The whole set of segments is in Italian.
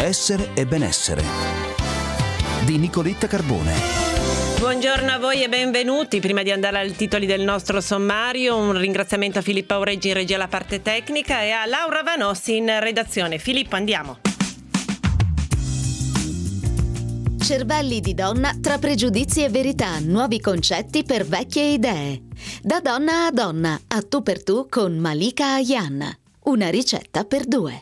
Essere e benessere di Nicoletta Carbone. Buongiorno a voi e benvenuti. Prima di andare ai titoli del nostro sommario, un ringraziamento a Filippo Aureggi in regia alla parte tecnica e a Laura Vanossi in redazione. Filippo, andiamo. Cervelli di donna tra pregiudizi e verità, nuovi concetti per vecchie idee. Da donna a donna, a tu per tu con Malika Ayan. Una ricetta per due.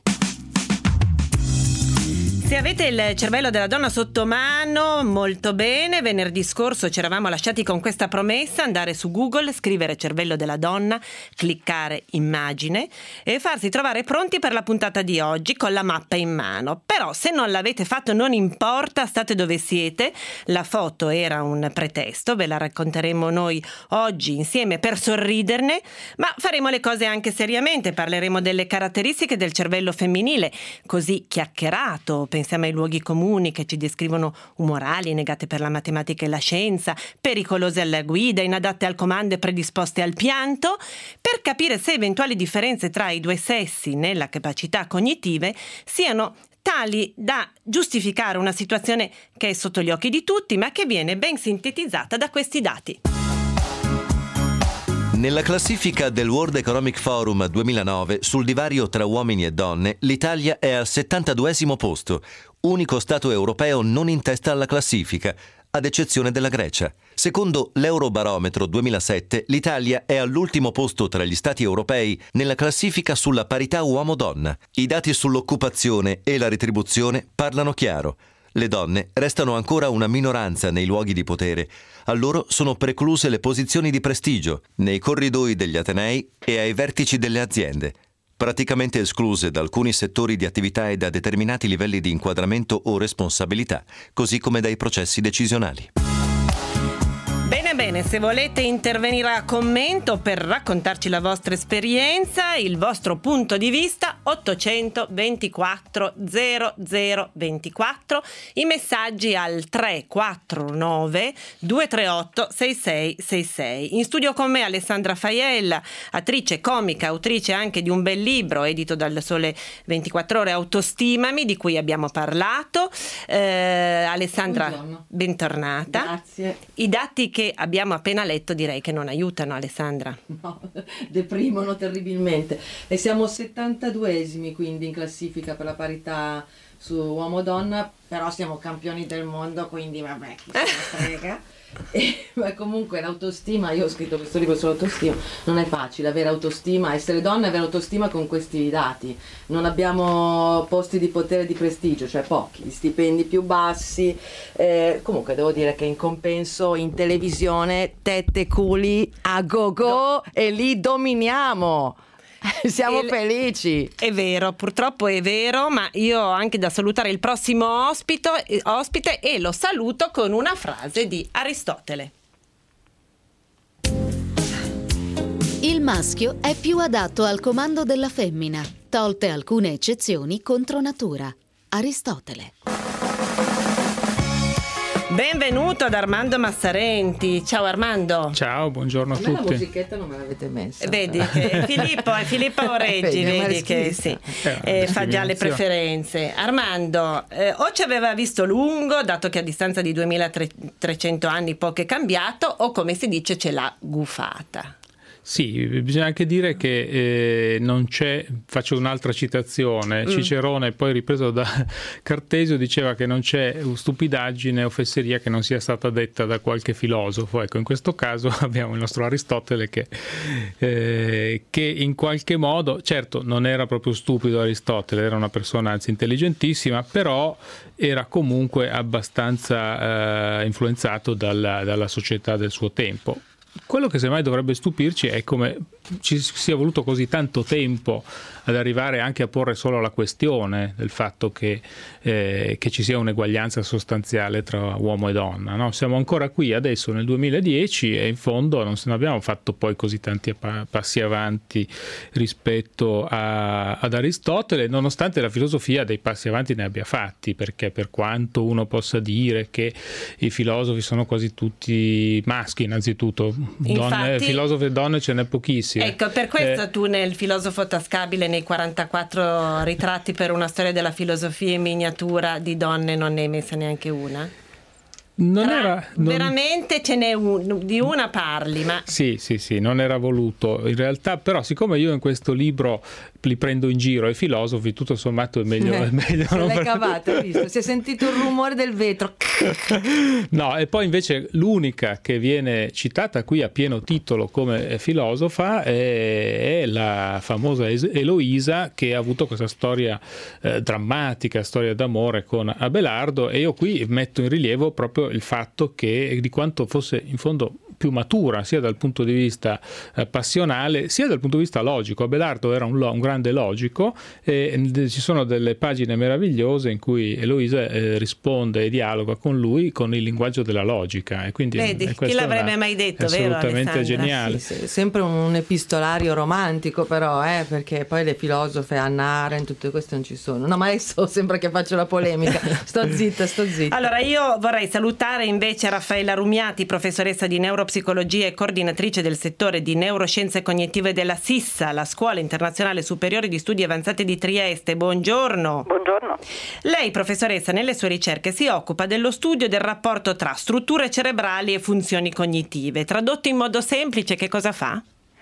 Se avete il cervello della donna sotto mano, molto bene. Venerdì scorso ci eravamo lasciati con questa promessa: andare su Google, scrivere cervello della donna, cliccare immagine e farsi trovare pronti per la puntata di oggi con la mappa in mano. Però se non l'avete fatto non importa, state dove siete. La foto era un pretesto, ve la racconteremo noi oggi insieme per sorriderne, ma faremo le cose anche seriamente. Parleremo delle caratteristiche del cervello femminile, così chiacchierato. Pensiamo ai luoghi comuni che ci descrivono umorali, negate per la matematica e la scienza, pericolose alla guida, inadatte al comando e predisposte al pianto, per capire se eventuali differenze tra i due sessi nella capacità cognitive siano tali da giustificare una situazione che è sotto gli occhi di tutti, ma che viene ben sintetizzata da questi dati. Nella classifica del World Economic Forum 2009 sul divario tra uomini e donne, l'Italia è al 72esimo posto, unico stato europeo non in testa alla classifica, ad eccezione della Grecia. Secondo l'Eurobarometro 2007, l'Italia è all'ultimo posto tra gli stati europei nella classifica sulla parità uomo-donna. I dati sull'occupazione e la retribuzione parlano chiaro. Le donne restano ancora una minoranza nei luoghi di potere. A loro sono precluse le posizioni di prestigio, nei corridoi degli atenei e ai vertici delle aziende, praticamente escluse da alcuni settori di attività e da determinati livelli di inquadramento o responsabilità, così come dai processi decisionali. Bene, se volete intervenire a commento per raccontarci la vostra esperienza, il vostro punto di vista, 824 0024, i messaggi al 349 238 6666. In studio con me Alessandra Faiella, attrice, comica, autrice anche di un bel libro edito dal Sole 24 Ore, Autostimami, di cui abbiamo parlato. Alessandra, buongiorno. Bentornata. Grazie. I dati che abbiamo appena letto direi che non aiutano, Alessandra. No, deprimono terribilmente. E siamo 72esimi quindi in classifica per la parità su uomo-donna, però siamo campioni del mondo, quindi vabbè, chi se ne frega. Ma comunque l'autostima, io ho scritto questo libro sull'autostima, non è facile avere autostima, essere donna e avere autostima con questi dati. Non abbiamo posti di potere e di prestigio, cioè pochi, gli stipendi più bassi, comunque devo dire che in compenso in televisione tette, culi a go e li dominiamo. Siamo felici. È vero, purtroppo è vero, ma io ho anche da salutare il prossimo ospite e lo saluto con una frase di Aristotele. Il maschio è più adatto al comando della femmina, tolte alcune eccezioni contro natura. Aristotele. Benvenuto ad Armando Massarenti. Ciao Armando. Ciao, buongiorno a tutti. La musichetta non me l'avete messa. Vedi che Filippo Aureggi, vedi che sì, fa già le preferenze. Armando, o ci aveva visto lungo, dato che a distanza di 2300 anni poco è cambiato, o come si dice ce l'ha gufata. Sì, bisogna anche dire che non c'è, faccio un'altra citazione, Cicerone, poi ripreso da Cartesio, diceva che non c'è stupidaggine o fesseria che non sia stata detta da qualche filosofo. Ecco, in questo caso abbiamo il nostro Aristotele che in qualche modo, certo non era proprio stupido Aristotele, era una persona anzi intelligentissima, però era comunque abbastanza influenzato dalla società del suo tempo. Quello che semmai dovrebbe stupirci è come ci sia voluto così tanto tempo ad arrivare anche a porre solo la questione del fatto che ci sia un'eguaglianza sostanziale tra uomo e donna, no? Siamo ancora qui adesso nel 2010 e in fondo non abbiamo fatto poi così tanti passi avanti rispetto ad Aristotele, nonostante la filosofia dei passi avanti ne abbia fatti, perché per quanto uno possa dire che i filosofi sono quasi tutti maschi, innanzitutto Infatti, filosofi donne ce n'è pochissime. Ecco, per questo tu nel filosofo tascabile, nei 44 ritratti per una storia della filosofia in miniatura di donne, non ne hai messa neanche una? Veramente ce n'è di una parli, ma sì, non era voluto in realtà, però siccome io in questo libro li prendo in giro i filosofi, tutto sommato è meglio se non l'hai cavata, visto? Si è sentito il rumore del vetro. No, e poi invece l'unica che viene citata qui a pieno titolo come filosofa è la famosa Eloisa, che ha avuto questa storia drammatica, storia d'amore con Abelardo, e io qui metto in rilievo proprio il fatto che di quanto fosse in fondo più matura sia dal punto di vista passionale sia dal punto di vista logico. Abelardo era un grande logico, e ci sono delle pagine meravigliose in cui Eloisa risponde e dialoga con lui con il linguaggio della logica, e quindi chi l'avrebbe mai detto, vero? Assolutamente geniale. Sì, sempre un epistolario romantico, però perché poi le filosofe Hannah Arendt, tutte queste non ci sono. No, ma adesso sembra che faccio la polemica. Sto zitta. Allora io vorrei salutare invece Raffaella Rumiati, professoressa di neuropsicologia e coordinatrice del settore di neuroscienze cognitive della SISSA, la Scuola Internazionale Superiore di Studi Avanzati di Trieste. Buongiorno. Buongiorno. Lei, professoressa, nelle sue ricerche si occupa dello studio del rapporto tra strutture cerebrali e funzioni cognitive. Tradotto in modo semplice, che cosa fa?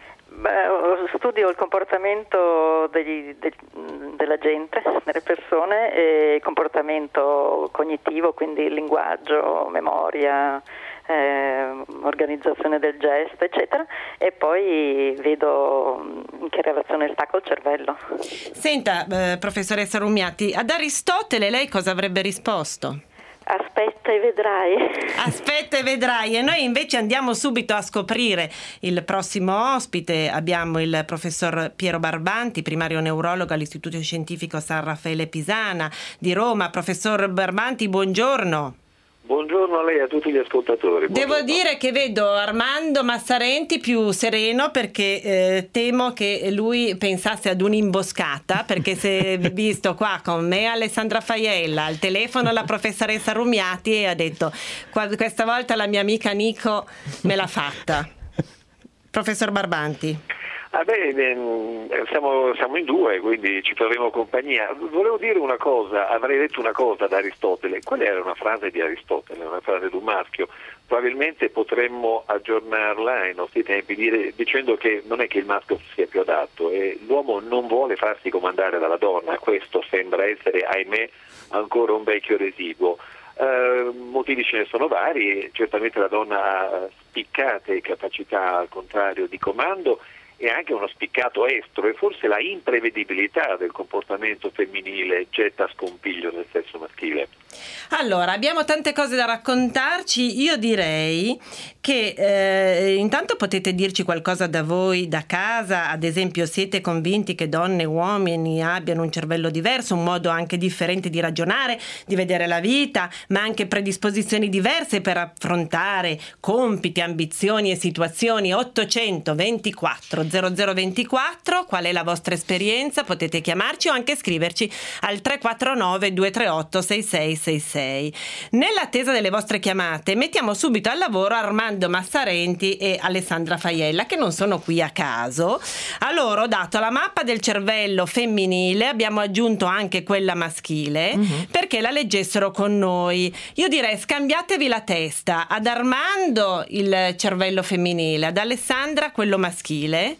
Studio il comportamento della gente, delle persone, e il comportamento cognitivo, quindi il linguaggio, memoria, organizzazione del gesto, eccetera, e poi vedo in che relazione sta col cervello. Senta, professoressa Rumiati, ad Aristotele lei cosa avrebbe risposto? Aspetta e vedrai. Aspetta e vedrai. E noi invece andiamo subito a scoprire il prossimo ospite. Abbiamo il professor Piero Barbanti, primario neurologo all'Istituto Scientifico San Raffaele Pisana di Roma. Professor Barbanti, buongiorno. Buongiorno a lei e a tutti gli ascoltatori. Devo dire che vedo Armando Massarenti più sereno, perché temo che lui pensasse ad un'imboscata, perché si è visto qua con me Alessandra Faiella, al telefono la professoressa Rumiati, e ha detto questa volta la mia amica Nico me l'ha fatta. Professor Barbanti. Siamo in due, quindi ci faremo compagnia. Volevo dire una cosa, avrei detto una cosa ad Aristotele. Quella era una frase di Aristotele, una frase di un maschio. Probabilmente potremmo aggiornarla ai nostri tempi dicendo che non è che il maschio sia più adatto, e l'uomo non vuole farsi comandare dalla donna. Questo sembra essere, ahimè, ancora un vecchio residuo. Motivi ce ne sono vari. Certamente la donna ha spiccate capacità, al contrario, di comando, e anche uno spiccato estro, e forse la imprevedibilità del comportamento femminile getta scompiglio nel sesso maschile. Allora, abbiamo tante cose da raccontarci. Io direi che intanto potete dirci qualcosa da voi, da casa. Ad esempio, siete convinti che donne e uomini abbiano un cervello diverso, un modo anche differente di ragionare, di vedere la vita, ma anche predisposizioni diverse per affrontare compiti, ambizioni e situazioni? 824 0024, qual è la vostra esperienza? Potete chiamarci o anche scriverci al 349 238 6666. Nell'attesa delle vostre chiamate mettiamo subito al lavoro Armando Massarenti e Alessandra Faiella, che non sono qui a caso. A loro ho dato la mappa del cervello femminile, abbiamo aggiunto anche quella maschile, perché la leggessero con noi. Io direi scambiatevi la testa: ad Armando il cervello femminile, ad Alessandra quello maschile.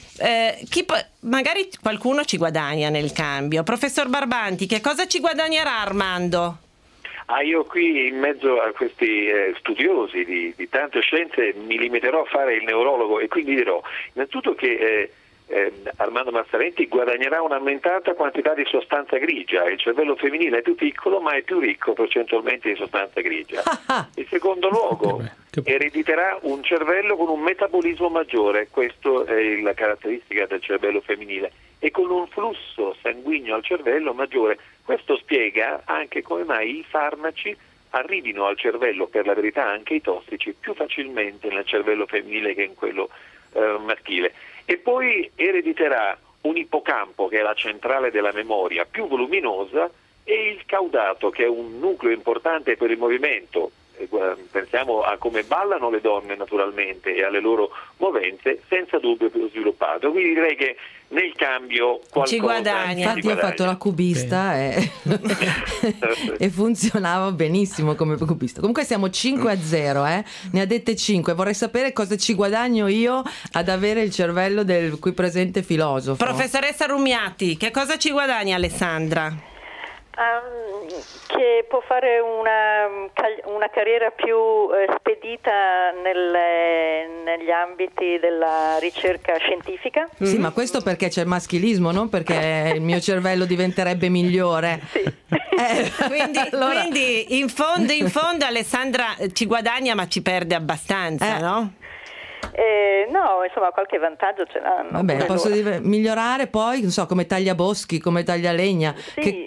Magari qualcuno ci guadagna nel cambio. Professor Barbanti, che cosa ci guadagnerà Armando? Io qui, in mezzo a questi studiosi di tante scienze, mi limiterò a fare il neurologo, e quindi dirò innanzitutto che Armando Massarenti guadagnerà un'aumentata quantità di sostanza grigia. Il cervello femminile è più piccolo, ma è più ricco percentualmente di sostanza grigia. In secondo luogo, erediterà un cervello con un metabolismo maggiore. Questa è la caratteristica del cervello femminile, e con un flusso sanguigno al cervello maggiore. Questo spiega anche come mai i farmaci arrivino al cervello, per la verità anche i tossici, più facilmente nel cervello femminile che in quello maschile. E poi erediterà un ippocampo, che è la centrale della memoria, più voluminosa, e il caudato, che è un nucleo importante per il movimento. pensiamo a come ballano le donne naturalmente e alle loro movenze, senza dubbio più sviluppato. Quindi direi che nel cambio qualcosa ci guadagna. Infatti io ho fatto la cubista e funzionava benissimo come cubista. Comunque siamo 5-0, ne ha dette 5. Vorrei sapere cosa ci guadagno io ad avere il cervello del qui presente filosofo. Professoressa Rumiati, che cosa ci guadagna Alessandra? Che può fare una carriera più spedita negli ambiti della ricerca scientifica. Sì, ma questo perché c'è il maschilismo, non perché il mio cervello diventerebbe migliore. Sì. Quindi in fondo Alessandra ci guadagna ma ci perde abbastanza, no? No, insomma qualche vantaggio ce l'hanno. Vabbè, posso migliorare poi, non so, come tagliaboschi, come taglialegna. Sì,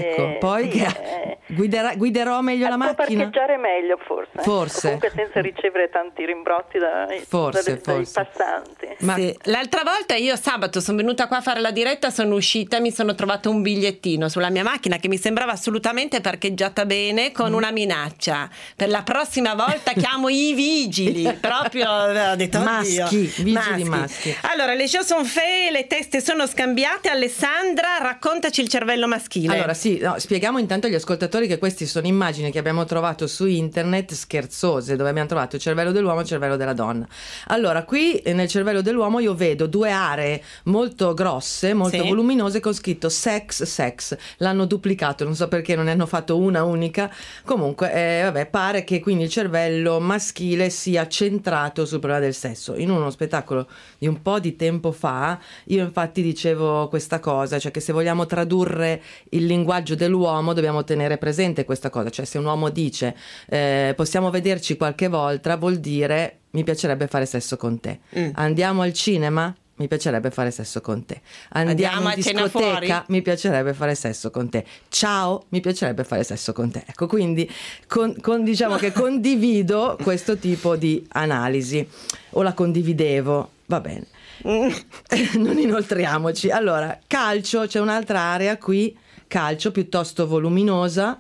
Guiderò meglio la macchina. Può parcheggiare meglio forse. Comunque senza ricevere tanti rimbrotti dai passanti. Sì. L'altra volta io sabato sono venuta qua a fare la diretta, sono uscita e mi sono trovato un bigliettino sulla mia macchina che mi sembrava assolutamente parcheggiata bene, con una minaccia: per la prossima volta chiamo i vigili. Proprio ho detto vigili maschi. Allora, le show sono fatte, le teste sono scambiate. Alessandra, raccontaci il cervello maschile. Allora spieghiamo intanto agli ascoltatori che queste sono immagini che abbiamo trovato su internet, scherzose, dove abbiamo trovato il cervello dell'uomo e il cervello della donna. Allora, qui nel cervello dell'uomo io vedo due aree molto grosse, molto voluminose, con scritto sex. L'hanno duplicato, non so perché non ne hanno fatto una unica. Comunque pare che quindi il cervello maschile sia centrato sul problema del sesso. In uno spettacolo di un po' di tempo fa io infatti dicevo questa cosa, cioè che se vogliamo tradurre il linguaggio dell'uomo dobbiamo tenere presente questa cosa, cioè se un uomo dice possiamo vederci qualche volta, vuol dire mi piacerebbe fare sesso con te. Andiamo al cinema? Mi piacerebbe fare sesso con te. Andiamo in discoteca? Mi piacerebbe fare sesso con te. Ciao, mi piacerebbe fare sesso con te. Ecco, quindi diciamo che condivido questo tipo di analisi, o la condividevo, va bene. Non inoltriamoci. Allora, calcio, c'è un'altra area qui, calcio piuttosto voluminosa.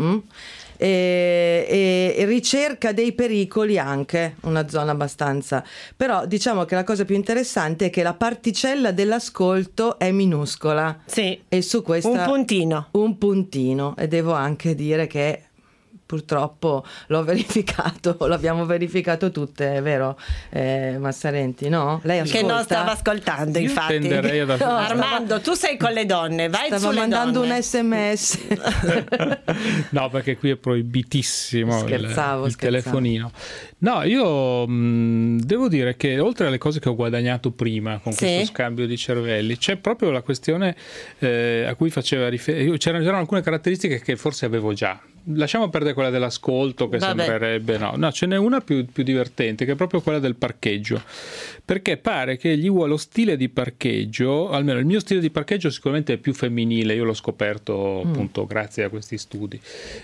E ricerca dei pericoli, anche una zona abbastanza, però diciamo che la cosa più interessante è che la particella dell'ascolto è minuscola, e su questa un puntino, e devo anche dire che purtroppo l'abbiamo verificato tutte, è vero Massarenti, no? Lei ascolta? Che non stava ascoltando, infatti. Tenderei ad Armando, tu sei con le donne, vai sulle donne. Stava mandando un SMS. No, perché qui è proibitissimo scherzavo. telefonino. No, io devo dire che oltre alle cose che ho guadagnato prima con questo scambio di cervelli, c'è proprio la questione a cui faceva riferimento. C'erano alcune caratteristiche che forse avevo già. Lasciamo perdere quella dell'ascolto, che sembrerebbe no, ce n'è una più divertente, che è proprio quella del parcheggio, perché pare che lo stile di parcheggio, almeno il mio stile di parcheggio sicuramente è più femminile, io l'ho scoperto appunto grazie a questi studi,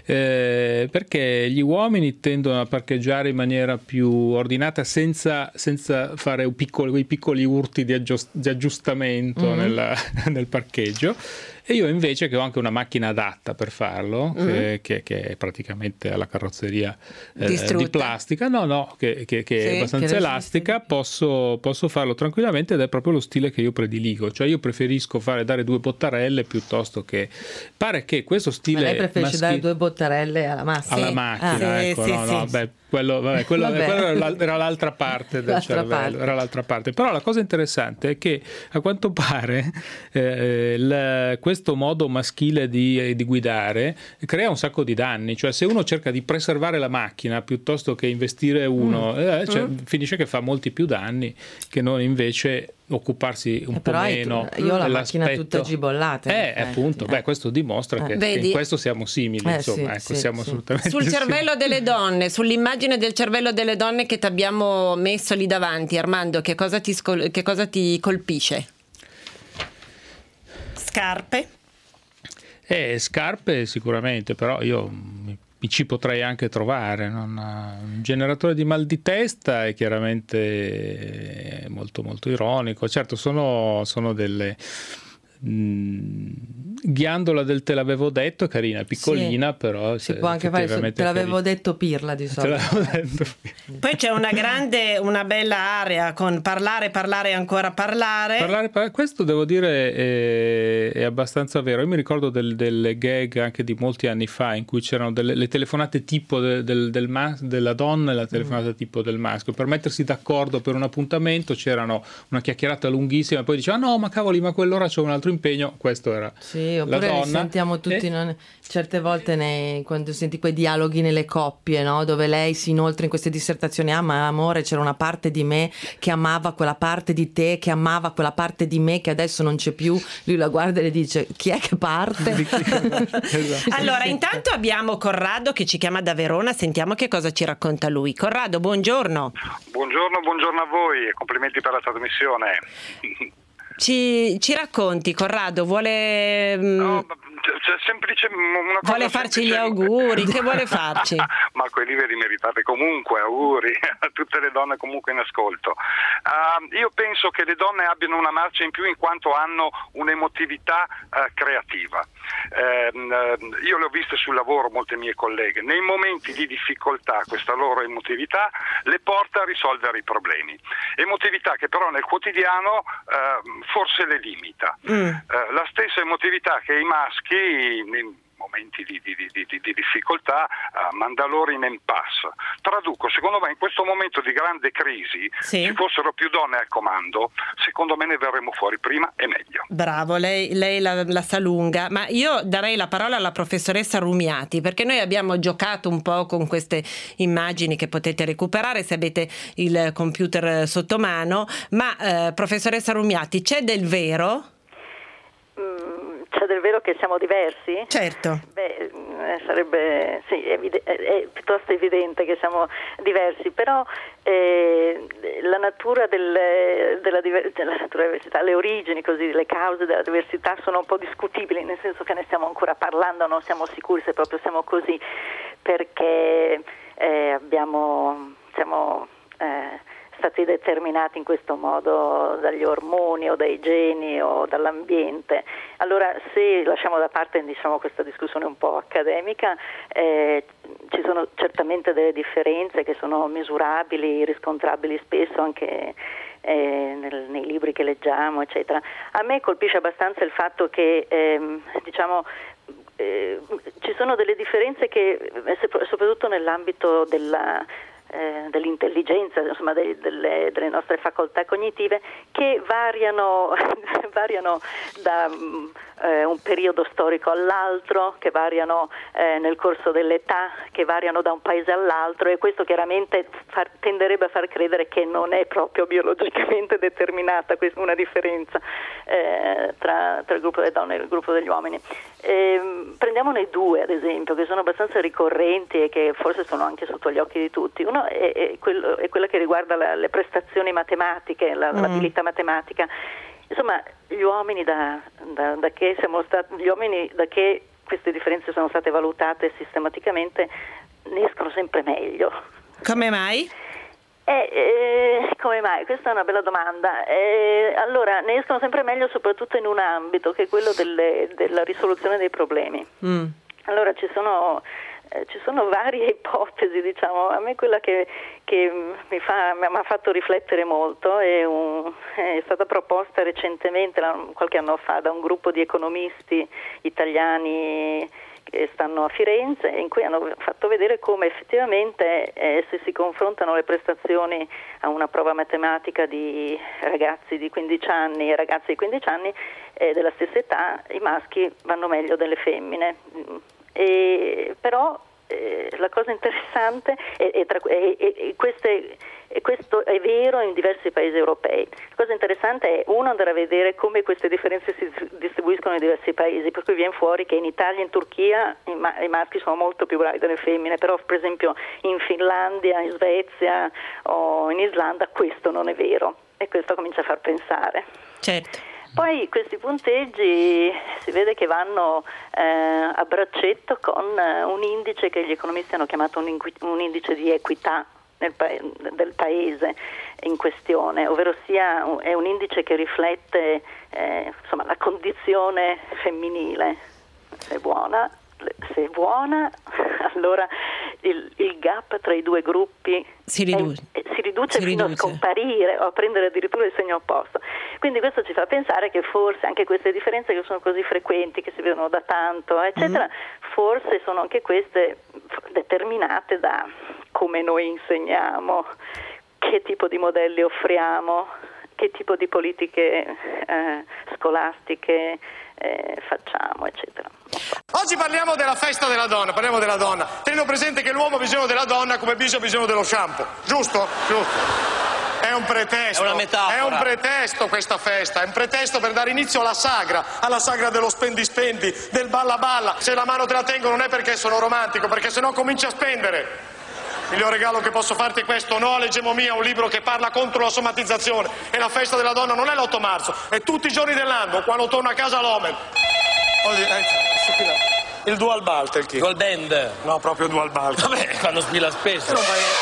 perché gli uomini tendono a parcheggiare in maniera più ordinata, senza fare quei piccoli urti di aggiustamento nel parcheggio. E io invece, che ho anche una macchina adatta per farlo, che è praticamente alla carrozzeria di plastica, che è abbastanza elastica, posso farlo tranquillamente, ed è proprio lo stile che io prediligo. Cioè io preferisco dare 2 bottarelle piuttosto che... Pare che questo stile... Ma lei preferisce dare 2 bottarelle alla macchina? Alla macchina, ecco. Quello era l'altra parte del cervello, era l'altra parte. Però la cosa interessante è che a quanto pare questo modo maschile di guidare crea un sacco di danni. Cioè, se uno cerca di preservare la macchina piuttosto che investire finisce che fa molti più danni che non invece occuparsi un po' meno. Io ho la macchina tutta gibollata. Appunto, questo dimostra che in questo siamo simili, insomma, siamo assolutamente sul cervello delle donne, sull'immagine del cervello delle donne che ti abbiamo messo lì davanti, Armando, che cosa ti colpisce? Scarpe? Scarpe sicuramente, però io mi ci potrei anche trovare. Un generatore di mal di testa è chiaramente molto molto ironico. Certo, sono Ghiandola del te l'avevo detto, carina, piccolina, sì, però si può anche fare te l'avevo detto pirla di solito. Poi c'è una bella area con parlare e ancora parlare. Questo devo dire è abbastanza vero. Io mi ricordo delle gag anche di molti anni fa in cui c'erano le telefonate tipo della donna e la telefonata tipo del maschio. Per mettersi d'accordo per un appuntamento c'erano una chiacchierata lunghissima e poi diceva no ma cavoli, ma quell'ora c'ho un altro impegno. Questo era oppure la donna. Li sentiamo tutti certe volte quando senti quei dialoghi nelle coppie, no? Dove lei si inoltra in queste dissertazioni: ma amore, c'era una parte di me che amava quella parte di te, che amava quella parte di me che adesso non c'è più. Lui la guarda e le dice: chi è che parte? Esatto. Allora intanto abbiamo Corrado che ci chiama da Verona, sentiamo che cosa ci racconta lui. Corrado, buongiorno. Buongiorno a voi e complimenti per la trasmissione. Ci racconti, Corrado, vuole una cosa vuole farci gli auguri, che vuole farci? Ma quelli ve li meritate comunque, auguri a tutte le donne comunque in ascolto. Io penso che le donne abbiano una marcia in più in quanto hanno un'emotività creativa. Io le ho viste sul lavoro, molte mie colleghe, nei momenti di difficoltà questa loro emotività le porta a risolvere i problemi, emotività che però nel quotidiano forse le limita. La stessa emotività che i maschi in momenti di difficoltà manda loro in impasse. Traduco, secondo me in questo momento di grande crisi ci fossero più donne al comando, secondo me ne verremo fuori prima e meglio. Bravo, lei la sa lunga, ma io darei la parola alla professoressa Rumiati, perché noi abbiamo giocato un po' con queste immagini che potete recuperare se avete il computer sotto mano, ma professoressa Rumiati, c'è del vero? C'è del vero che siamo diversi? Certo. Sarebbe è piuttosto evidente che siamo diversi, però la natura della diversità, le origini, così, le cause della diversità sono un po' discutibili, nel senso che ne stiamo ancora parlando, non siamo sicuri se proprio siamo così, perché siamo stati determinati in questo modo dagli ormoni o dai geni o dall'ambiente. Allora, se lasciamo da parte questa discussione un po' accademica, ci sono certamente delle differenze che sono misurabili, riscontrabili spesso anche nei libri che leggiamo, eccetera. A me colpisce abbastanza il fatto che ci sono delle differenze che soprattutto nell'ambito dell'intelligenza, insomma delle nostre facoltà cognitive, che variano da un periodo storico all'altro, che variano nel corso dell'età, che variano da un paese all'altro, e questo chiaramente tenderebbe a far credere che non è proprio biologicamente determinata una differenza tra il gruppo delle donne e il gruppo degli uomini. Prendiamone due, ad esempio, che sono abbastanza ricorrenti e che forse sono anche sotto gli occhi di tutti. Uno è quella che riguarda le prestazioni matematiche, l'abilità matematica. Insomma, gli uomini da che queste differenze sono state valutate sistematicamente ne escono sempre meglio. Come mai? Come mai? Questa è una bella domanda. Allora, ne escono sempre meglio soprattutto in un ambito che è quello della risoluzione dei problemi. Allora, ci sono varie ipotesi, diciamo. A me quella che mi ha fatto riflettere molto è stata proposta recentemente, qualche anno fa, da un gruppo di economisti italiani che stanno a Firenze, in cui hanno fatto vedere come effettivamente se si confrontano le prestazioni a una prova matematica di ragazzi di 15 anni e ragazze di 15 anni della stessa età, i maschi vanno meglio delle femmine. Però la cosa interessante questo è vero in diversi paesi europei. La cosa interessante è andare a vedere come queste differenze si distribuiscono in diversi paesi, per cui viene fuori che in Italia e in Turchia i maschi sono molto più bravi delle femmine, però per esempio in Finlandia, in Svezia o in Islanda questo non è vero, e questo comincia a far pensare. Certo. Poi questi punteggi si vede che vanno a braccetto con un indice che gli economisti hanno chiamato un indice di equità del paese in questione, ovvero sia è un indice che riflette la condizione femminile. Se è buona, allora il gap tra i due gruppi si riduce fino a scomparire o a prendere addirittura il segno opposto. Quindi questo ci fa pensare che forse anche queste differenze che sono così frequenti, che si vedono da tanto, eccetera, forse sono anche queste determinate da come noi insegniamo, che tipo di modelli offriamo, che tipo di politiche scolastiche facciamo, eccetera. Oggi parliamo della festa della donna, parliamo della donna, tenendo presente che l'uomo ha bisogno della donna come il ha bisogno dello shampoo, giusto? Giusto. È un pretesto, è una metafora. È un pretesto questa festa, è un pretesto per dare inizio alla sagra dello spendi, del balla. Se la mano te la tengo non è perché sono romantico, perché sennò cominci a spendere. Il miglior regalo che posso farti è questo: No all'egemonia, un libro che parla contro la somatizzazione. E la festa della donna non è l'8 marzo, è tutti i giorni dell'anno, quando torna a casa l'uomo. Il dual balt, il dual band. No, proprio dual balt. Vabbè, quando spila spesso.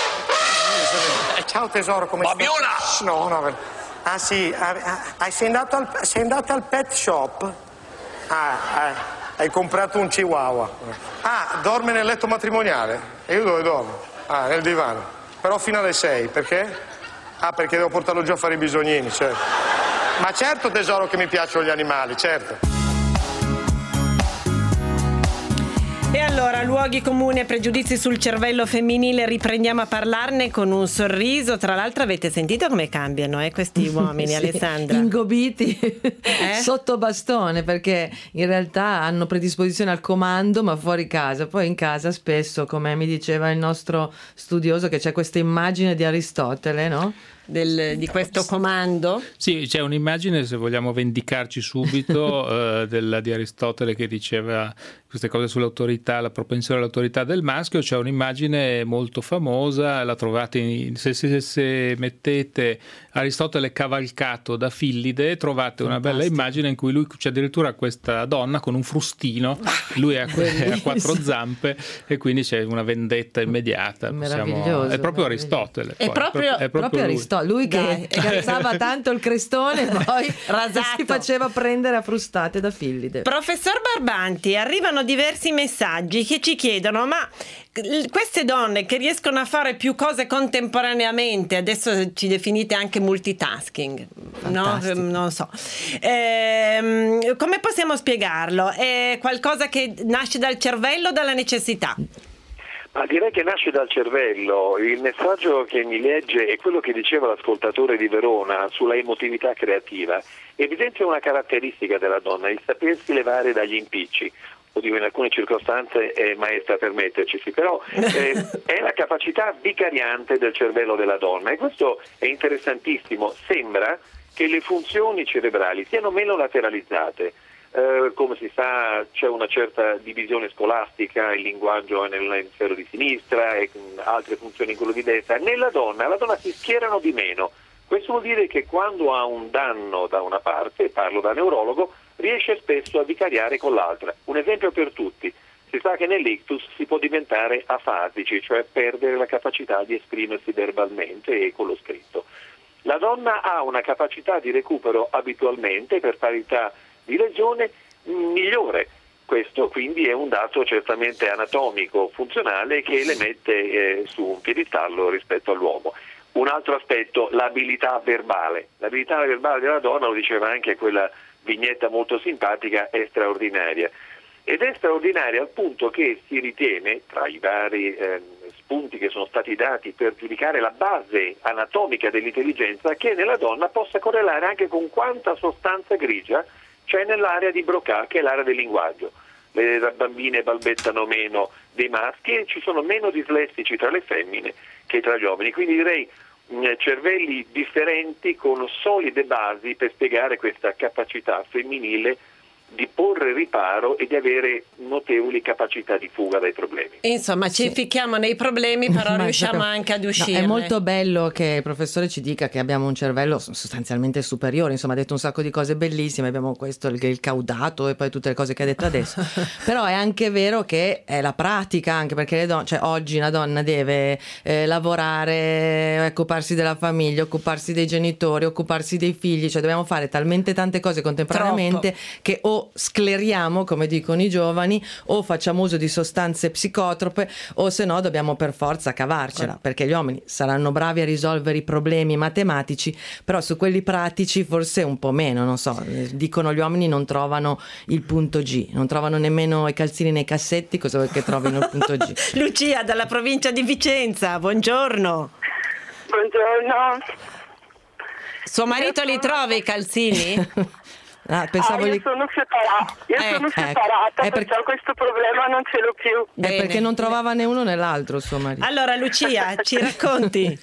Ciao tesoro, come stai? Babiola! No. Ah sì, sei andato al pet shop? Hai comprato un chihuahua. Dorme nel letto matrimoniale? E io dove dormo? Nel divano. Però fino alle 6, perché? Perché devo portarlo giù a fare i bisognini, certo. Ma certo tesoro che mi piacciono gli animali, certo. E allora, luoghi comuni e pregiudizi sul cervello femminile, riprendiamo a parlarne con un sorriso. Tra l'altro avete sentito come cambiano questi uomini, sì, Alessandra? Ingobiti sotto bastone, perché in realtà hanno predisposizione al comando ma fuori casa. Poi in casa spesso, come mi diceva il nostro studioso, che c'è questa immagine di Aristotele, no? Di questo comando? Sì, c'è un'immagine, se vogliamo vendicarci subito, di Aristotele, che diceva queste cose sull'autorità, la propensione all'autorità del maschio. C'è un'immagine molto famosa, la trovate se mettete Aristotele cavalcato da Fillide, trovate una bella immagine in cui lui c'è addirittura questa donna con un frustino, lui ha 4 zampe, e quindi c'è una vendetta immediata. Meraviglioso. È proprio Aristotele. È proprio Aristotele. Lui che alzava tanto il crestone, poi si faceva prendere a frustate da Fillide. Professor Barbanti, arrivano diversi messaggi che ci chiedono: ma queste donne che riescono a fare più cose contemporaneamente, adesso ci definite anche multitasking, no? Non so, come possiamo spiegarlo? È qualcosa che nasce dal cervello o dalla necessità? Ma direi che nasce dal cervello. Il messaggio che mi legge è quello che diceva l'ascoltatore di Verona sulla emotività creativa. Evidenzia una caratteristica della donna, il sapersi levare dagli impicci. Oddio, in alcune circostanze è maestra per metterci, però è la capacità vicariante del cervello della donna, e questo è interessantissimo. Sembra che le funzioni cerebrali siano meno lateralizzate. Come si sa, c'è una certa divisione scolastica, il linguaggio è nell'emisfero di sinistra e altre funzioni in quello di destra. Nella donna si schierano di meno. Questo vuol dire che quando ha un danno da una parte, parlo da neurologo, riesce spesso a vicariare con l'altra. Un esempio per tutti: si sa che nell'ictus si può diventare afasici, cioè perdere la capacità di esprimersi verbalmente e con lo scritto. La donna ha una capacità di recupero abitualmente, per parità di lesione, migliore. Questo quindi è un dato certamente anatomico, funzionale, che le mette su un piedistallo rispetto all'uomo. Un altro aspetto, l'abilità verbale. L'abilità verbale della donna, lo diceva anche quella vignetta molto simpatica, è straordinaria. Ed è straordinaria al punto che si ritiene, tra i vari spunti che sono stati dati per giudicare la base anatomica dell'intelligenza, che nella donna possa correlare anche con quanta sostanza grigia c'è nell'area di Broca, che è l'area del linguaggio. Le bambine balbettano meno dei maschi e ci sono meno dislessici tra le femmine che tra gli uomini. Quindi direi cervelli differenti con solide basi per spiegare questa capacità femminile di porre riparo e di avere notevoli capacità di fuga dai problemi. Insomma, ci inficchiamo nei problemi, però riusciamo anche ad uscire. È molto bello che il professore ci dica che abbiamo un cervello sostanzialmente superiore, insomma ha detto un sacco di cose bellissime, abbiamo questo, il caudato e poi tutte le cose che ha detto adesso, però è anche vero che è la pratica, anche perché le donne, cioè oggi una donna deve lavorare, occuparsi della famiglia, occuparsi dei genitori, occuparsi dei figli, cioè dobbiamo fare talmente tante cose contemporaneamente che o scleriamo, come dicono i giovani, o facciamo uso di sostanze psicotrope, o se no dobbiamo per forza cavarcela, perché gli uomini saranno bravi a risolvere i problemi matematici, però su quelli pratici forse un po' meno, non so, dicono gli uomini non trovano il punto G, non trovano nemmeno i calzini nei cassetti, cosa vuoi che trovino il punto G? Lucia dalla provincia di Vicenza, buongiorno. Buongiorno. Suo marito li trova i calzini? Io sono separata, perciò questo problema non ce l'ho più. È perché non trovava né uno né l'altro suo marito. Allora Lucia, ci racconti?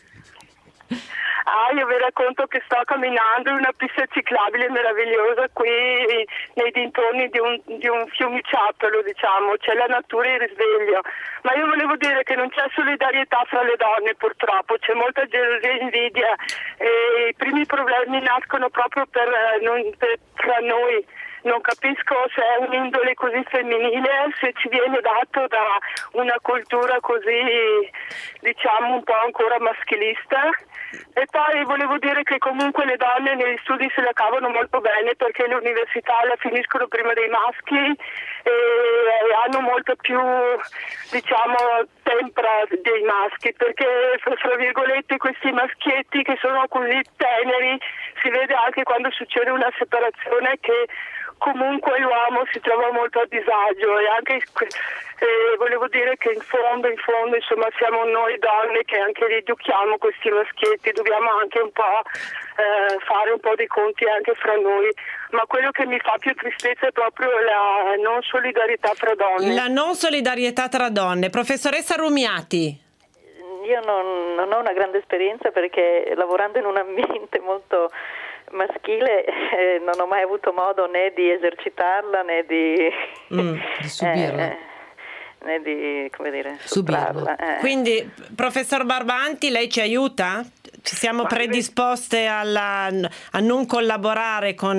Io vi racconto che sto camminando in una pista ciclabile meravigliosa qui nei dintorni di un fiumiciattolo, diciamo, c'è la natura e il risveglio. Ma io volevo dire che non c'è solidarietà fra le donne, purtroppo, c'è molta gelosia e invidia e i primi problemi nascono proprio fra noi. Non capisco se è un'indole così femminile, se ci viene dato da una cultura così, diciamo, un po' ancora maschilista. E poi volevo dire che comunque le donne negli studi se la cavano molto bene, perché le università la finiscono prima dei maschi e hanno molto più, diciamo, tempra dei maschi, perché fra virgolette questi maschietti che sono così teneri si vede anche quando succede una separazione che comunque l'uomo si trova molto a disagio e anche volevo dire che in fondo insomma siamo noi donne che anche rieduchiamo questi maschietti, dobbiamo anche un po' fare un po' di conti anche fra noi, ma quello che mi fa più tristezza è proprio la non solidarietà tra donne. La non solidarietà tra donne. Professoressa Rumiati. Io non ho una grande esperienza perché lavorando in un ambiente molto maschile non ho mai avuto modo né di esercitarla né di subirla. Né di, come dire, subirla. Quindi, professor Barbanti, lei ci aiuta? Ci siamo predisposte a non collaborare con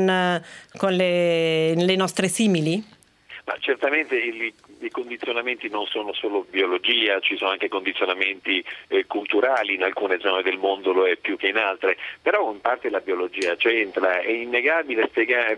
le nostre simili? Ma certamente i condizionamenti non sono solo biologia, ci sono anche condizionamenti culturali, in alcune zone del mondo lo è più che in altre, però in parte la biologia c'entra, è innegabile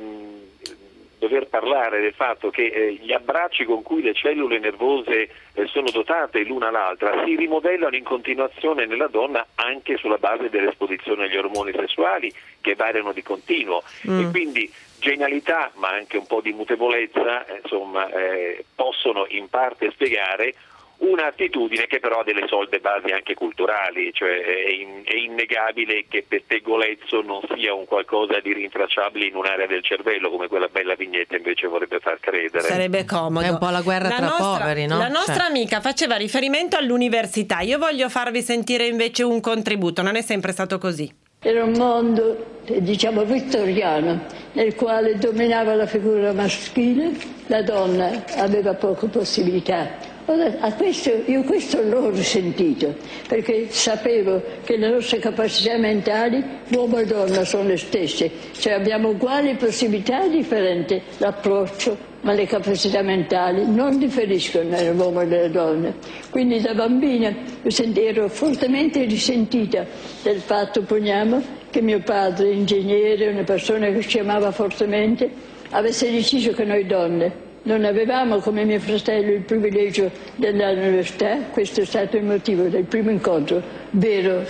dover parlare del fatto che gli abbracci con cui le cellule nervose sono dotate l'una all'altra si rimodellano in continuazione nella donna anche sulla base dell'esposizione agli ormoni sessuali che variano di continuo e quindi genialità ma anche un po' di mutevolezza possono in parte spiegare un'attitudine che però ha delle solide basi anche culturali, cioè è innegabile che pettegolezzo non sia un qualcosa di rintracciabile in un'area del cervello come quella bella vignetta invece vorrebbe far credere. Sarebbe comodo. È un po' la guerra tra poveri, no? La nostra amica faceva riferimento all'università, io voglio farvi sentire invece un contributo, non è sempre stato così. Era un mondo, diciamo, vittoriano, nel quale dominava la figura maschile, la donna aveva poche possibilità. Io questo l'ho risentito, perché sapevo che le nostre capacità mentali, uomo e donna, sono le stesse, cioè abbiamo uguali possibilità, differente l'approccio, ma le capacità mentali non differiscono nell'uomo e nelle donne. Quindi da bambina ero fortemente risentita del fatto, poniamo, che mio padre, ingegnere, una persona che ci amava fortemente, avesse deciso che noi donne non avevamo come mio fratello il privilegio dell'università. Questo è stato il motivo del primo incontro vero,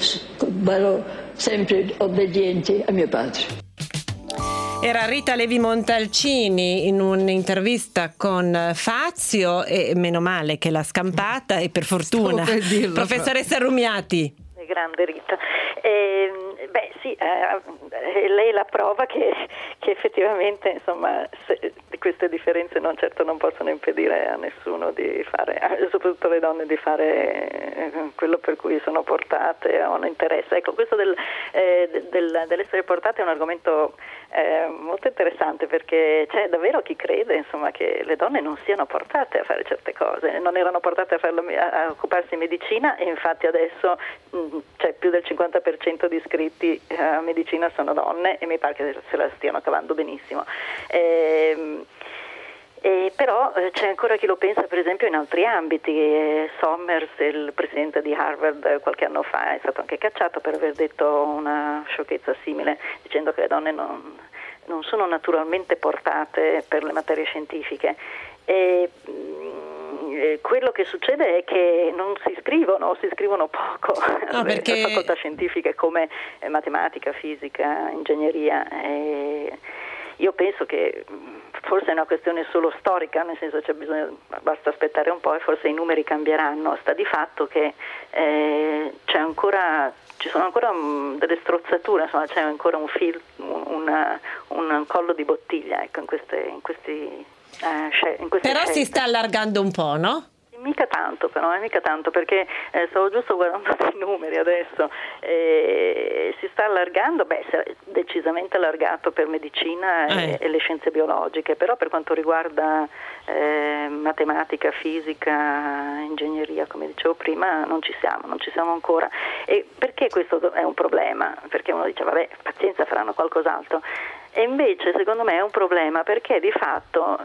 sempre obbediente a mio padre. Era Rita Levi Montalcini in un'intervista con Fazio e meno male che l'ha scampata e per fortuna. Professoressa Rumiati. Grande Rita. Lei è la prova che effettivamente insomma queste differenze non possono impedire a nessuno di fare, soprattutto le donne, di fare quello per cui sono portate o hanno interesse. Ecco, questo dell'essere portate è un argomento molto interessante, perché c'è davvero chi crede, insomma, che le donne non siano portate a fare certe cose, non erano portate a occuparsi di medicina, e infatti adesso c'è più del 50% di iscritti a medicina sono donne, e mi pare che se la stiano cavando benissimo. Però c'è ancora chi lo pensa, per esempio, in altri ambiti. Sommers, il presidente di Harvard, qualche anno fa è stato anche cacciato per aver detto una sciocchezza simile, dicendo che le donne non sono naturalmente portate per le materie scientifiche. Quello che succede è che non si scrivono poco alle facoltà scientifiche come matematica, fisica, ingegneria. Io penso che forse è una questione solo storica, nel senso basta aspettare un po' e forse i numeri cambieranno. Sta di fatto che ci sono ancora delle strozzature, insomma, c'è ancora un collo di bottiglia, ecco, in queste Però scelte. si sta allargando un po', no? Mica tanto, perché stavo giusto guardando i numeri adesso, si sta allargando, si è decisamente allargato per medicina e le scienze biologiche, però per quanto riguarda matematica, fisica, ingegneria, come dicevo prima, non ci siamo ancora. E perché questo è un problema? Perché uno dice, vabbè, pazienza, faranno qualcos'altro. E invece secondo me è un problema, perché di fatto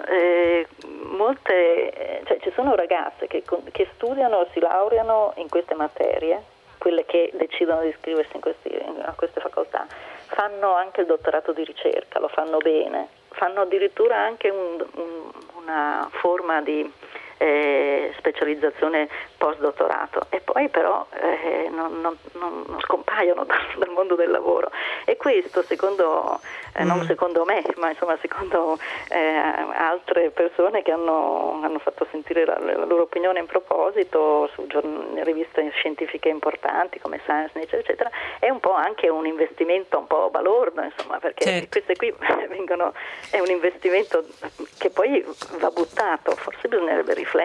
ci sono ragazze che studiano, si laureano in queste materie, quelle che decidono di iscriversi a queste facoltà, fanno anche il dottorato di ricerca, lo fanno bene, fanno addirittura anche una forma di specializzazione postdottorato, e poi però non scompaiono dal mondo del lavoro. E questo non secondo me, ma insomma secondo altre persone che hanno fatto sentire la loro opinione in proposito su riviste scientifiche importanti come Science, Nature, eccetera, è un po' anche un investimento un po' balordo, insomma, perché queste qui è un investimento che poi va buttato. Forse bisognerebbe riflettere.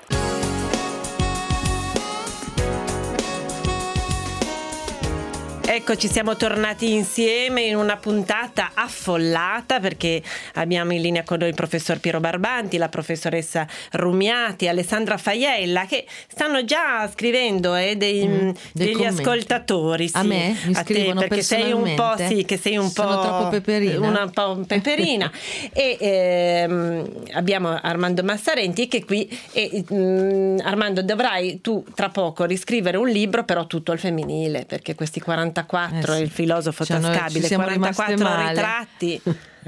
Eccoci, siamo tornati insieme in una puntata affollata, perché abbiamo in linea con noi il professor Piero Barbanti, la professoressa Rumiati, Alessandra Faiella, che stanno già scrivendo degli ascoltatori. A me mi scrivono perché sei un po', che sei un po' troppo peperina. Una po' peperina. E abbiamo Armando Massarenti che è qui. Armando, dovrai tu tra poco riscrivere un libro, però tutto al femminile, perché questi 44 il filosofo tascabile, 44 ritratti.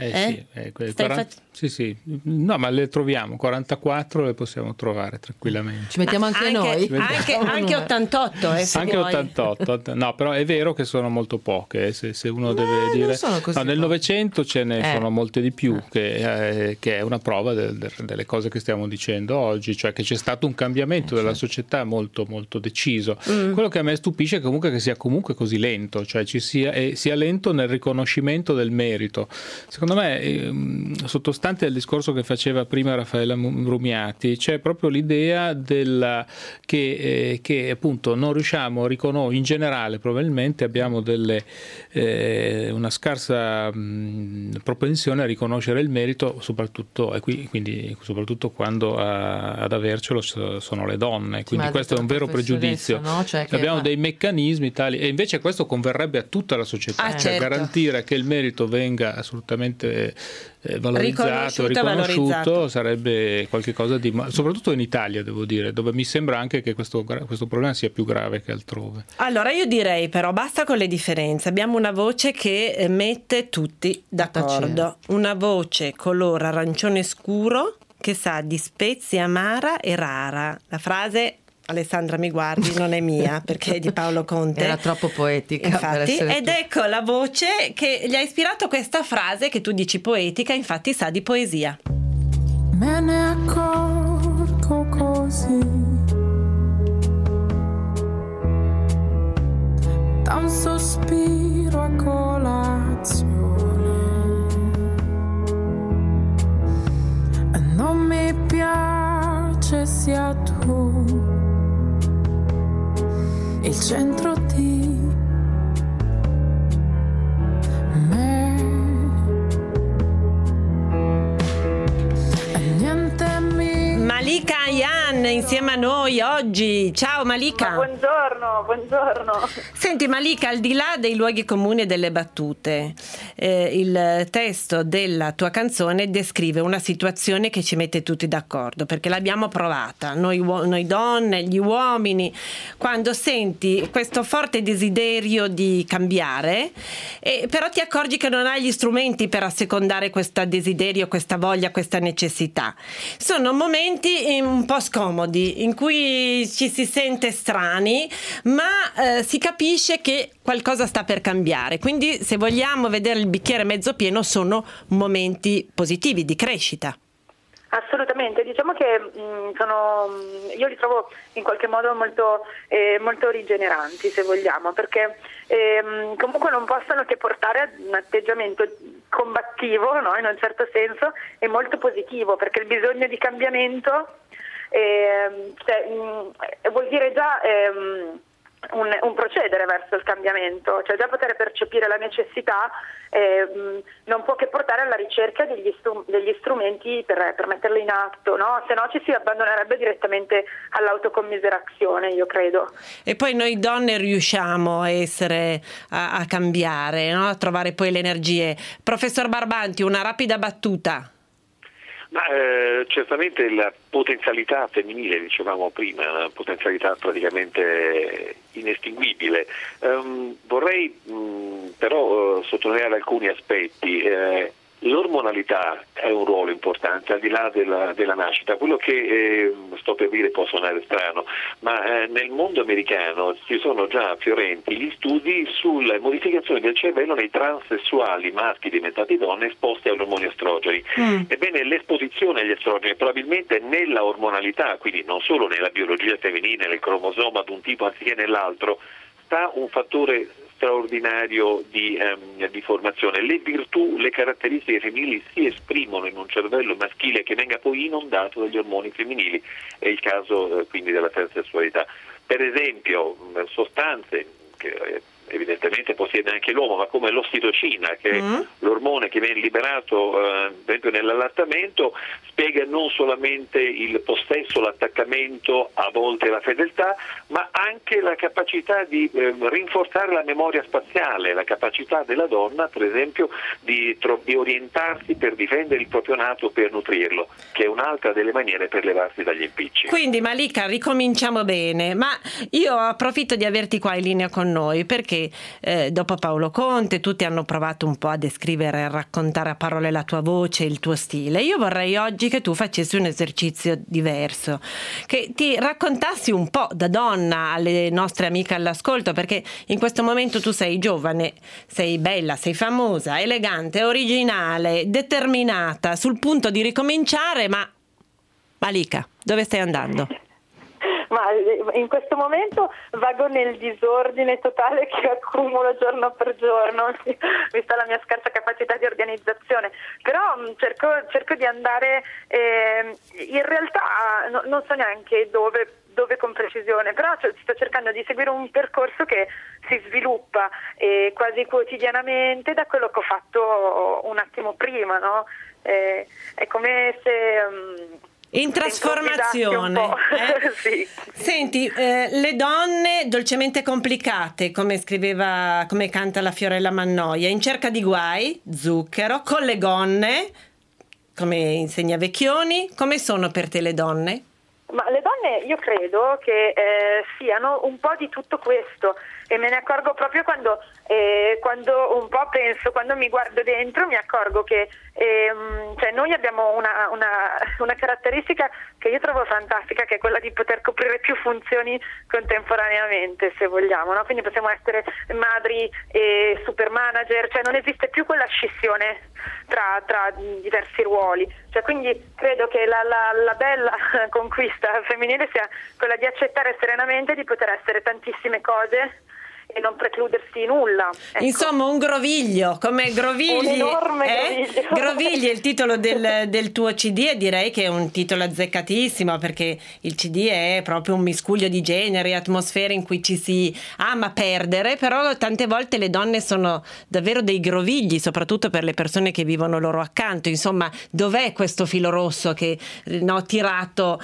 Sì, no, ma le troviamo 44, le possiamo trovare tranquillamente. Ci mettiamo anche noi, anche 88, anche 88. No, però è vero che sono molto poche, se uno deve dire. Nel Novecento ce ne sono molte di più, che è una prova delle cose che stiamo dicendo oggi, cioè che c'è stato un cambiamento della società molto molto deciso. Quello che a me stupisce è comunque che sia comunque così lento, cioè sia lento nel riconoscimento del merito. Secondo me, sottostante al discorso che faceva prima Raffaella Rumiati, c'è proprio l'idea che appunto non riusciamo a riconoscere, in generale probabilmente abbiamo una scarsa propensione a riconoscere il merito, soprattutto quando ad avercelo sono le donne, quindi questo è un vero pregiudizio, no? Cioè abbiamo dei meccanismi tali, e invece questo converrebbe a tutta la società, cioè garantire che il merito venga assolutamente valorizzato, riconosciuto sarebbe qualcosa di, soprattutto in Italia, devo dire, dove mi sembra anche che questo problema sia più grave che altrove. Allora io direi però basta con le differenze, abbiamo una voce che mette tutti d'accordo, una voce color arancione scuro che sa di spezie amara e rara. La frase, Alessandra mi guardi, non è mia perché è di Paolo Conte, era troppo poetica, infatti, ed ecco la voce che gli ha ispirato questa frase che tu dici poetica, infatti sa di poesia. Me ne accorgo così, da un sospiro a colazione, pace sia tu il centro di me. E niente mi... Malika Ayhan insieme a noi oggi. Ciao Malika. Buongiorno. Senti Malika, al di là dei luoghi comuni e delle battute, il testo della tua canzone descrive una situazione che ci mette tutti d'accordo, perché l'abbiamo provata, noi donne, gli uomini, quando senti questo forte desiderio di cambiare, però ti accorgi che non hai gli strumenti per assecondare questo desiderio, questa voglia, questa necessità. Sono momenti un po' scomodi in cui ci si sente strani, ma si capisce che qualcosa sta per cambiare. Quindi, se vogliamo vedere il bicchiere mezzo pieno, sono momenti positivi di crescita. Assolutamente, diciamo che io li trovo in qualche modo molto rigeneranti, se vogliamo, perché comunque non possono che portare ad un atteggiamento combattivo, no? In un certo senso, e molto positivo, perché il bisogno di cambiamento vuol dire già un procedere verso il cambiamento, cioè già poter percepire la necessità non può che portare alla ricerca degli strumenti per metterli in atto, no? Se no ci si abbandonerebbe direttamente all'autocommiserazione, io credo. E poi noi donne riusciamo a cambiare, no? A trovare poi le energie. Professor Barbanti, una rapida battuta. Ma certamente la potenzialità femminile, dicevamo prima, una potenzialità praticamente inestinguibile. Vorrei però sottolineare alcuni aspetti. L'ormonalità è un ruolo importante, al di là della nascita. Quello che sto per dire può suonare strano, ma nel mondo americano ci sono già fiorenti gli studi sulle modificazioni del cervello nei transessuali maschi diventati donne esposti agli ormoni estrogeni. Ebbene, l'esposizione agli estrogeni probabilmente nella ormonalità, quindi non solo nella biologia femminile, nel cromosoma di un tipo anziché nell'altro, sta un fattore straordinario di formazione. Le virtù, le caratteristiche femminili si esprimono in un cervello maschile che venga poi inondato dagli ormoni femminili. È il caso quindi della transessualità. Per esempio, sostanze che evidentemente possiede anche l'uomo, ma come l'ossitocina, che è l'ormone che viene liberato per esempio nell'allattamento, spiega non solamente il possesso, l'attaccamento, a volte la fedeltà, ma anche la capacità di rinforzare la memoria spaziale, la capacità della donna, per esempio, di orientarsi per difendere il proprio nato, per nutrirlo, che è un'altra delle maniere per levarsi dagli impicci. Quindi Malika, ricominciamo bene, ma io approfitto di averti qua in linea con noi, perché dopo Paolo Conte tutti hanno provato un po' a descrivere e a raccontare a parole la tua voce, il tuo stile. Io vorrei oggi che tu facessi un esercizio diverso, che ti raccontassi un po' da donna alle nostre amiche all'ascolto, perché in questo momento tu sei giovane, sei bella, sei famosa, elegante, originale, determinata, sul punto di ricominciare, ma Malika, dove stai andando? Ma in questo momento vago nel disordine totale che accumulo giorno per giorno, vista la mia scarsa capacità di organizzazione, però cerco di andare, in realtà non so neanche dove con precisione, però sto cercando di seguire un percorso che si sviluppa quasi quotidianamente da quello che ho fatto un attimo prima, no? È come se... in trasformazione. Sì. Senti, le donne dolcemente complicate, come canta la Fiorella Mannoia, in cerca di guai, zucchero, con le gonne, come insegna Vecchioni. Come sono per te le donne? Ma le donne io credo che siano un po' di tutto questo, e me ne accorgo proprio quando un po' penso, quando mi guardo dentro mi accorgo che cioè noi abbiamo una caratteristica che io trovo fantastica, che è quella di poter coprire più funzioni contemporaneamente, se vogliamo, no? Quindi possiamo essere madri e super manager, cioè non esiste più quella scissione tra diversi ruoli, cioè quindi credo che la bella conquista femminile sia quella di accettare serenamente di poter essere tantissime cose e non precludersi nulla. Ecco. Insomma, un groviglio, come Grovigli. Un enorme groviglio. Grovigli è il titolo del tuo CD e direi che è un titolo azzeccatissimo, perché il CD è proprio un miscuglio di generi, atmosfere in cui ci si ama perdere, però tante volte le donne sono davvero dei grovigli, soprattutto per le persone che vivono loro accanto. Insomma, dov'è questo filo rosso che tirato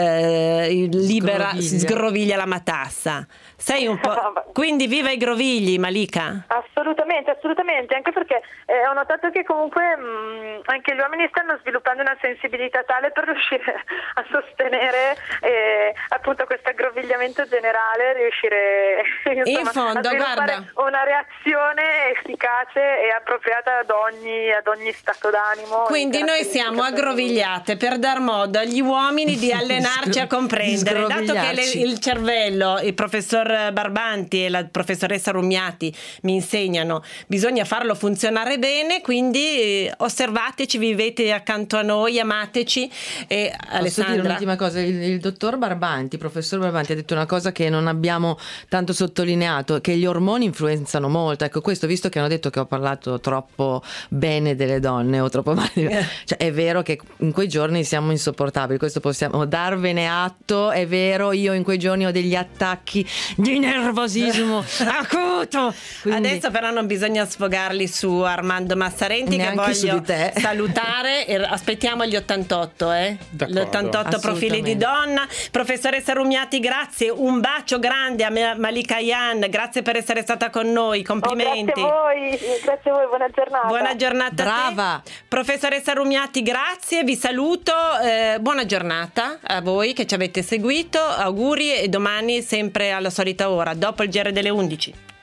sgroviglia la matassa? Sei un po'. Quindi viva i grovigli, Malika. Assolutamente, anche perché ho notato che comunque anche gli uomini stanno sviluppando una sensibilità tale per riuscire a sostenere appunto questo aggrovigliamento generale, riuscire insomma, in fondo, a sviluppare una reazione efficace e appropriata ad ogni stato d'animo. Quindi noi siamo aggrovigliate per dar modo agli uomini di allenarci a comprendere, dato che il cervello, il professor Barbanti e la professoressa Rumiati mi insegnano, bisogna farlo funzionare bene, quindi osservateci, vivete accanto a noi, amateci. E Alessandra, posso dire un'ultima cosa? Il dottor Barbanti, professor Barbanti, ha detto una cosa che non abbiamo tanto sottolineato, che gli ormoni influenzano molto. Ecco, questo, visto che hanno detto che ho parlato troppo bene delle donne o troppo male, cioè è vero che in quei giorni siamo insopportabili, questo possiamo darvene atto, è vero, io in quei giorni ho degli attacchi di nervosismo acuto. Quindi... Adesso però non bisogna sfogarli su Armando Massarenti, che voglio salutare. Aspettiamo gli 88, gli 88 profili di donna. Professoressa Rumiati, grazie, un bacio grande a Malika Ayhan, grazie per essere stata con noi, complimenti. Grazie a voi, buona giornata. Buona giornata. Brava. A te. Professoressa Rumiati, grazie, vi saluto, buona giornata a voi che ci avete seguito, auguri, e domani sempre alla solita ora, dopo il GR delle 11.